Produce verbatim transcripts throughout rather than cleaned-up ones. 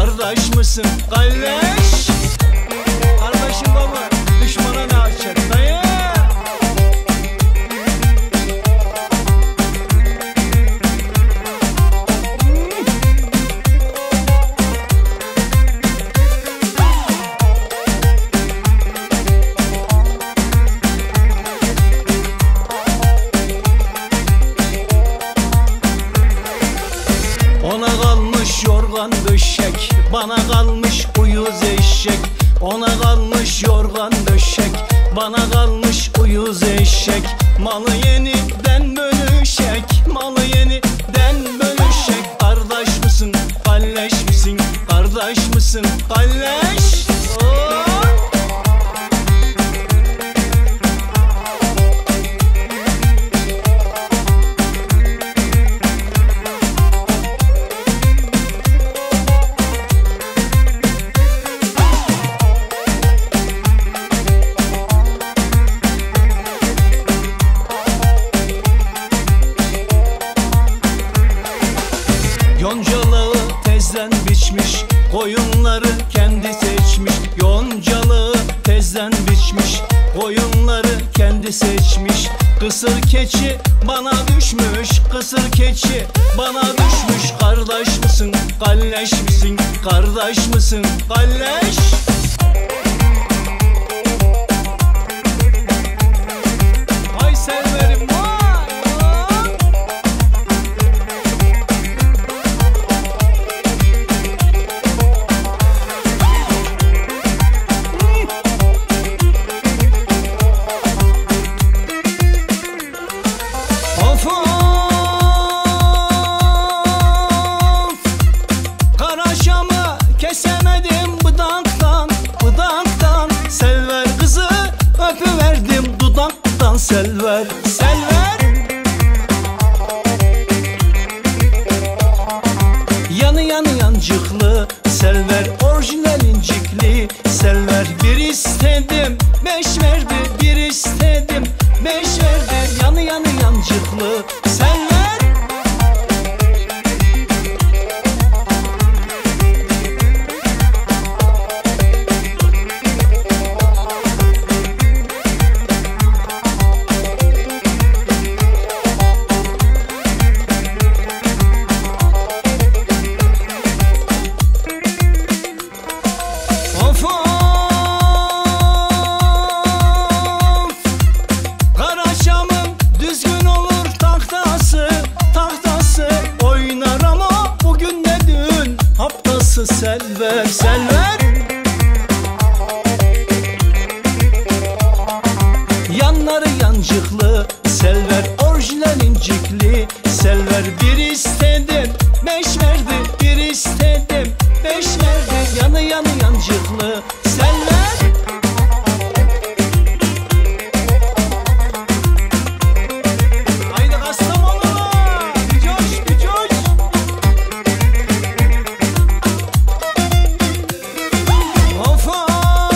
kardeş mısın kalleş? Kardeşim baba düşmana ne açacak dayı? Ona kalmış yorgan döşek, bana kalmış uyuz eşek. Ona kalmış yorgan döşek, bana kalmış uyuz eşek. Malı yeniden bölüşek, malı yeniden bölüşek. Kardeş misin, kalleş misin, kardeş misin, kalleş? Oh! Yoncalığı tezden biçmiş, koyunları kendi seçmiş. Yoncalığı tezden biçmiş, koyunları kendi seçmiş. Kısır keçi bana düşmüş, kısır keçi bana düşmüş. Kardeş misin, kalleş misin, kardeş misin, kalleş? Vay severim vay. Of of, Karaşam'ı kesemedim bıdaktan, bıdaktan. Selver kızı öpüverdim dudaktan, selver, selver. Yanı yanı yancıklı, selver orijinal incikli, selver. Bir istedim beş verdi, bir istedim beş verdi. Yanı yanı yancıklı, selver. Of of, Karaşam'ın düzgün olur tahtası, tahtası. Oynar ama bugün de dün haftası, selver, selver. Yanları yancıklı, selver orijinal incikli, selver. Bir istedim beş verdi, bir istedim beş verdi. Yanı yanı yancıklı, selver. Haydi Kastamonu, bir coş, bir coş. Of of,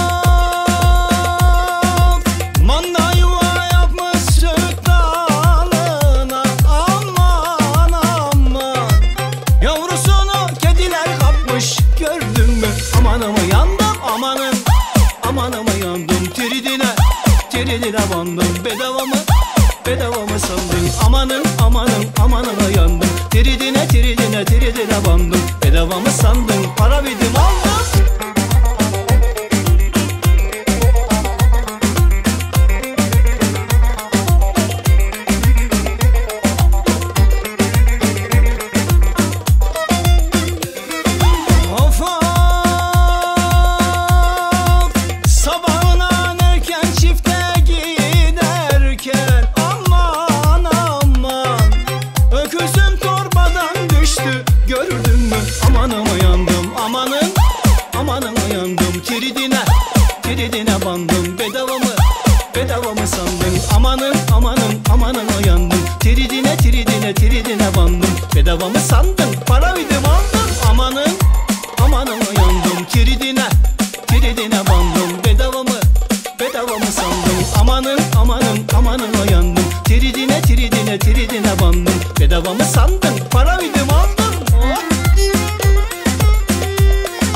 manda yuva yapmış süt dalına. Aman aman, yavrusunu kediler kapmış, gördün mü? Amanıma yandım, amanım, amanıma yandım. Tiridine, tiridine bandım. Bedava mı, bedava mı sandın? Amanım, amanım, amanıma yandım. Tiridine, tiridine, tiridine bandım. Bedava mı sandın? Para bidim aldım. Of of, sabahına erken çifte giderken. Aman aman, öküzüm torbadan düştü, gördün mü? Amanıma yandım, amanım, amanıma yandım. Tiridine, tiridine bandım. Bedava mı, bedava mı sandın? Amanım, amanım, amanıma yandım. Tiridine, tiridine, tiridine bandım. Bedava mı sandın? Para bidim aldım. Amanım, amanıma yandım. Tiridine, tiridine bandım. Bedava mı, bedava mı sandın? Amanım, amanım, amanıma yandım. Tiridine, tiridine, tiridine bandım. Bedava mı sandın? Para bidim aldım. Oh!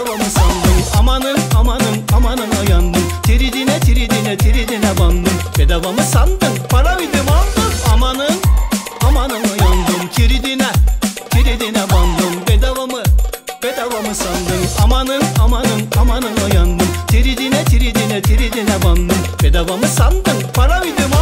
bedava mı sandın? Amanın amanın amanın yandım. Tridine tridine tridine bandım. Bedava mı sandın? Para verdim aldım. Amanın amanın yandım. Tridine tridine bandım. Bedava mı bedava mı sandın? Amanın amanın amanın yandım. Tridine tridine tridine bandım. Bedava mı sandın? Para verdim